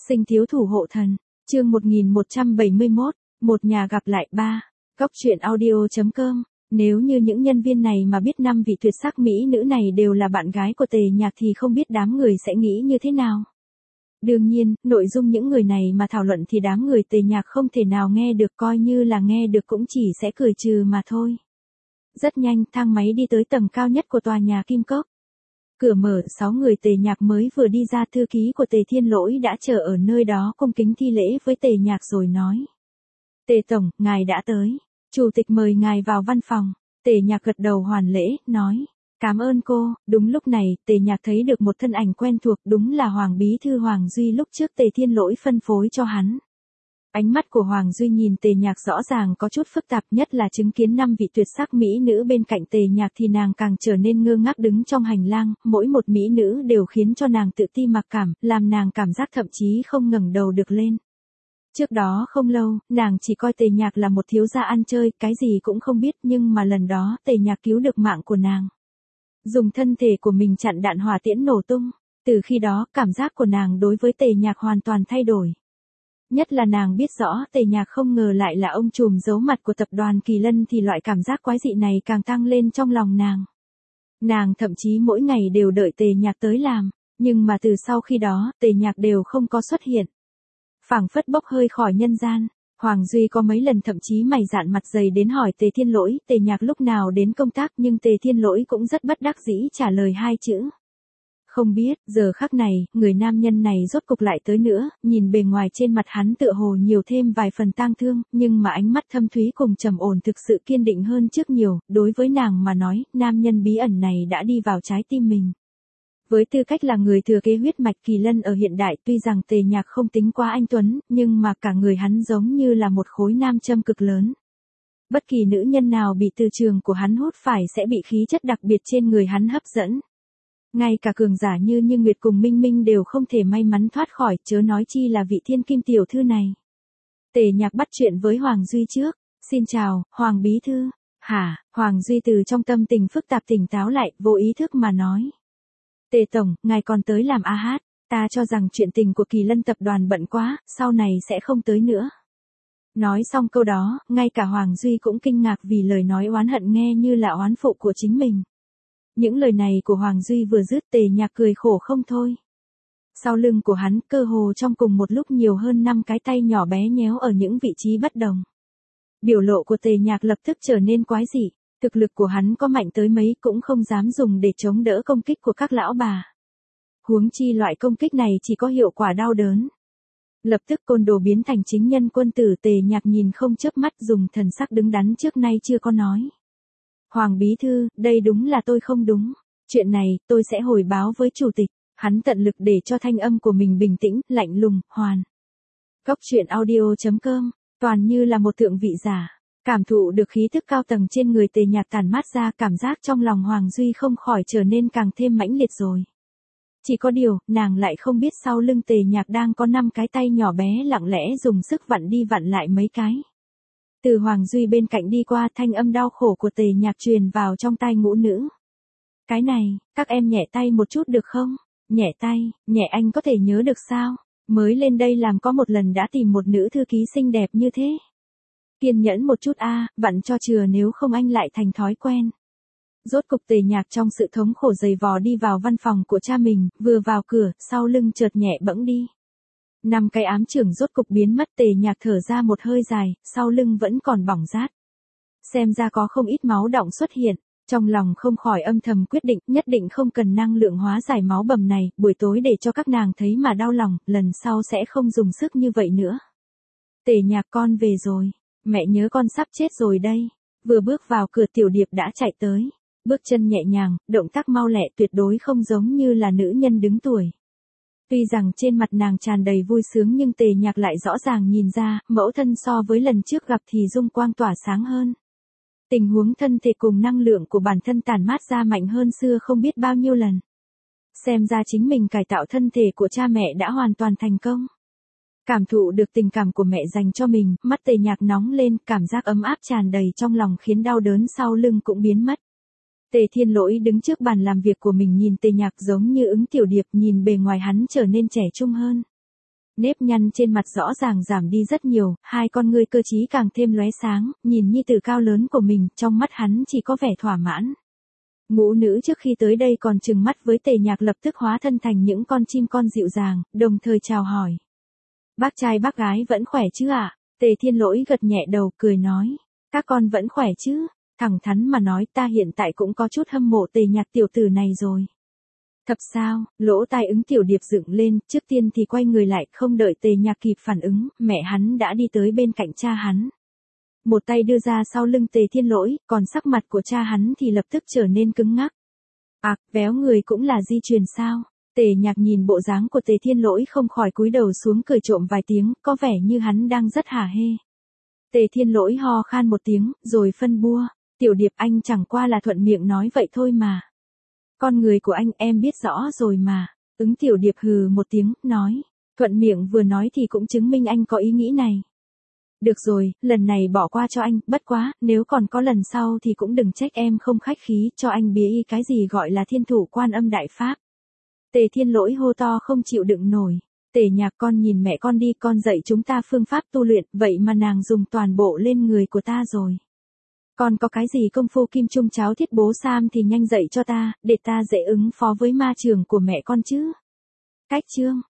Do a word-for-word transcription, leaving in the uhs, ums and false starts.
Sinh thiếu thủ hộ thần, chương một nghìn một trăm bảy mươi mốt, một nhà gặp lại ba. Góc truyện audio.com. Nếu như những nhân viên này mà biết năm vị tuyệt sắc mỹ nữ này đều là bạn gái của Tề Nhạc thì không biết đám người sẽ nghĩ như thế nào. Đương nhiên, nội dung những người này mà thảo luận thì đám người Tề Nhạc không thể nào nghe được, coi như là nghe được cũng chỉ sẽ cười trừ mà thôi. Rất nhanh, thang máy đi tới tầng cao nhất của tòa nhà Kim Cốc. Cửa mở, sáu người Tề Nhạc mới vừa đi ra, thư ký của Tề Thiên Lỗi đã chờ ở nơi đó cung kính thi lễ với Tề Nhạc rồi nói. Tề Tổng, ngài đã tới. Chủ tịch mời ngài vào văn phòng. Tề Nhạc gật đầu hoàn lễ, nói. Cảm ơn cô. Đúng lúc này, Tề Nhạc thấy được một thân ảnh quen thuộc, đúng là Hoàng Bí Thư Hoàng Duy lúc trước Tề Thiên Lỗi phân phối cho hắn. Ánh mắt của Hoàng Duy nhìn Tề Nhạc rõ ràng có chút phức tạp, nhất là chứng kiến năm vị tuyệt sắc mỹ nữ bên cạnh Tề Nhạc thì nàng càng trở nên ngơ ngác đứng trong hành lang, mỗi một mỹ nữ đều khiến cho nàng tự ti mặc cảm, làm nàng cảm giác thậm chí không ngẩng đầu được lên. Trước đó không lâu, nàng chỉ coi Tề Nhạc là một thiếu gia ăn chơi, cái gì cũng không biết, nhưng mà lần đó Tề Nhạc cứu được mạng của nàng. Dùng thân thể của mình chặn đạn hỏa tiễn nổ tung. Từ khi đó, cảm giác của nàng đối với Tề Nhạc hoàn toàn thay đổi. Nhất là nàng biết rõ Tề Nhạc không ngờ lại là ông trùm giấu mặt của tập đoàn Kỳ Lân thì loại cảm giác quái dị này càng tăng lên trong lòng nàng. Nàng thậm chí mỗi ngày đều đợi Tề Nhạc tới làm, nhưng mà từ sau khi đó, Tề Nhạc đều không có xuất hiện. Phảng phất bốc hơi khỏi nhân gian. Hoàng Duy có mấy lần thậm chí mày dạn mặt dày đến hỏi Tề Thiên Lỗi Tề Nhạc lúc nào đến công tác, nhưng Tề Thiên Lỗi cũng rất bất đắc dĩ trả lời hai chữ. Không biết. Giờ khắc này, người nam nhân này rốt cục lại tới nữa, nhìn bề ngoài trên mặt hắn tựa hồ nhiều thêm vài phần tang thương, nhưng mà ánh mắt thâm thúy cùng trầm ổn thực sự kiên định hơn trước nhiều, đối với nàng mà nói, nam nhân bí ẩn này đã đi vào trái tim mình. Với tư cách là người thừa kế huyết mạch Kỳ Lân ở hiện đại, tuy rằng Tề Nhạc không tính quá anh tuấn, nhưng mà cả người hắn giống như là một khối nam châm cực lớn. Bất kỳ nữ nhân nào bị từ trường của hắn hút phải sẽ bị khí chất đặc biệt trên người hắn hấp dẫn. Ngay cả cường giả như Như Nguyệt cùng Minh Minh đều không thể may mắn thoát khỏi, chớ nói chi là vị thiên kim tiểu thư này. Tề Nhạc bắt chuyện với Hoàng Duy trước. Xin chào, Hoàng Bí Thư. Hả? Hoàng Duy từ trong tâm tình phức tạp tỉnh táo lại, vô ý thức mà nói. Tề Tổng, ngài còn tới làm a hát, ta cho rằng chuyện tình của Kỳ Lân tập đoàn bận quá, sau này sẽ không tới nữa. Nói xong câu đó, ngay cả Hoàng Duy cũng kinh ngạc vì lời nói oán hận nghe như là oán phụ của chính mình. Những lời này của Hoàng Duy vừa dứt, Tề Nhạc cười khổ không thôi. Sau lưng của hắn, cơ hồ trong cùng một lúc nhiều hơn năm cái tay nhỏ bé nhéo ở những vị trí bất đồng. Biểu lộ của Tề Nhạc lập tức trở nên quái dị. Thực lực của hắn có mạnh tới mấy cũng không dám dùng để chống đỡ công kích của các lão bà. Huống chi loại công kích này chỉ có hiệu quả đau đớn. Lập tức côn đồ biến thành chính nhân quân tử. Tề Nhạc nhìn không chớp mắt, dùng thần sắc đứng đắn trước nay chưa có nói. Hoàng Bí Thư, đây đúng là tôi không đúng. Chuyện này, tôi sẽ hồi báo với chủ tịch. Hắn tận lực để cho thanh âm của mình bình tĩnh, lạnh lùng, hoàn. Góc truyện audio.com, toàn như là một thượng vị giả. Cảm thụ được khí thức cao tầng trên người Tề Nhạc tản mát ra, cảm giác trong lòng Hoàng Duy không khỏi trở nên càng thêm mãnh liệt rồi. Chỉ có điều, nàng lại không biết sau lưng Tề Nhạc đang có năm cái tay nhỏ bé lặng lẽ dùng sức vặn đi vặn lại mấy cái. Từ Hoàng Duy bên cạnh đi qua, thanh âm đau khổ của Tề Nhạc truyền vào trong tai ngũ nữ. Cái này, các em nhẹ tay một chút được không? Nhẹ tay, nhẹ anh có thể nhớ được sao? Mới lên đây làm có một lần đã tìm một nữ thư ký xinh đẹp như thế. Kiên nhẫn một chút a, vặn cho chừa nếu không anh lại thành thói quen. Rốt cục Tề Nhạc trong sự thống khổ dày vò đi vào văn phòng của cha mình, vừa vào cửa, sau lưng chợt nhẹ bẫng đi. Năm cái ám trưởng rốt cục biến mất. Tề Nhạc thở ra một hơi dài, sau lưng vẫn còn bỏng rát. Xem ra có không ít máu đọng xuất hiện, trong lòng không khỏi âm thầm quyết định, nhất định không cần năng lượng hóa giải máu bầm này, buổi tối để cho các nàng thấy mà đau lòng, lần sau sẽ không dùng sức như vậy nữa. Tề Nhạc, con về rồi. Mẹ nhớ con sắp chết rồi đây. Vừa bước vào cửa Tiểu Điệp đã chạy tới. Bước chân nhẹ nhàng, động tác mau lẹ, tuyệt đối không giống như là nữ nhân đứng tuổi. Tuy rằng trên mặt nàng tràn đầy vui sướng nhưng Tề Nhạc lại rõ ràng nhìn ra, mẫu thân so với lần trước gặp thì dung quang tỏa sáng hơn. Tình huống thân thể cùng năng lượng của bản thân tản mát ra mạnh hơn xưa không biết bao nhiêu lần. Xem ra chính mình cải tạo thân thể của cha mẹ đã hoàn toàn thành công. Cảm thụ được tình cảm của mẹ dành cho mình, mắt Tề Nhạc nóng lên, cảm giác ấm áp tràn đầy trong lòng khiến đau đớn sau lưng cũng biến mất. Tề Thiên Lỗi đứng trước bàn làm việc của mình nhìn Tề Nhạc giống như ứng Tiểu Điệp, nhìn bề ngoài hắn trở nên trẻ trung hơn. Nếp nhăn trên mặt rõ ràng giảm đi rất nhiều, hai con ngươi cơ trí càng thêm lóe sáng, nhìn nhi tử cao lớn của mình, trong mắt hắn chỉ có vẻ thỏa mãn. Ngũ nữ trước khi tới đây còn trừng mắt với Tề Nhạc lập tức hóa thân thành những con chim con dịu dàng, đồng thời chào hỏi. Bác trai bác gái vẫn khỏe chứ ạ? À? Tề Thiên Lỗi gật nhẹ đầu cười nói. Các con vẫn khỏe chứ? Thẳng thắn mà nói ta hiện tại cũng có chút hâm mộ Tề Nhạc tiểu tử này rồi. Thật sao? Lỗ tai ứng tiểu điệp dựng lên, trước tiên thì quay người lại, không đợi Tề Nhạc kịp phản ứng, mẹ hắn đã đi tới bên cạnh cha hắn. Một tay đưa ra sau lưng Tề Thiên Lỗi, còn sắc mặt của cha hắn thì lập tức trở nên cứng ngắc. À, véo người cũng là di truyền sao? Tề Nhạc nhìn bộ dáng của Tề Thiên Lỗi không khỏi cúi đầu xuống cười trộm vài tiếng, có vẻ như hắn đang rất hả hê. Tề Thiên Lỗi ho khan một tiếng, rồi phân bua. Tiểu điệp anh chẳng qua là thuận miệng nói vậy thôi mà. Con người của anh em biết rõ rồi mà. Ứng tiểu điệp hừ một tiếng, nói. Thuận miệng vừa nói thì cũng chứng minh anh có ý nghĩ này. Được rồi, lần này bỏ qua cho anh, bất quá, nếu còn có lần sau thì cũng đừng trách em không khách khí, cho anh bía y cái gì gọi là thiên thủ quan âm đại pháp. Tề Thiên Lỗi hô to không chịu đựng nổi. Tề Nhạc con nhìn mẹ con đi, con dạy chúng ta phương pháp tu luyện, vậy mà nàng dùng toàn bộ lên người của ta rồi. Con có cái gì công phu kim trung cháo thiết bố sam thì nhanh dạy cho ta, để ta dễ ứng phó với ma trường của mẹ con chứ. Cách chương.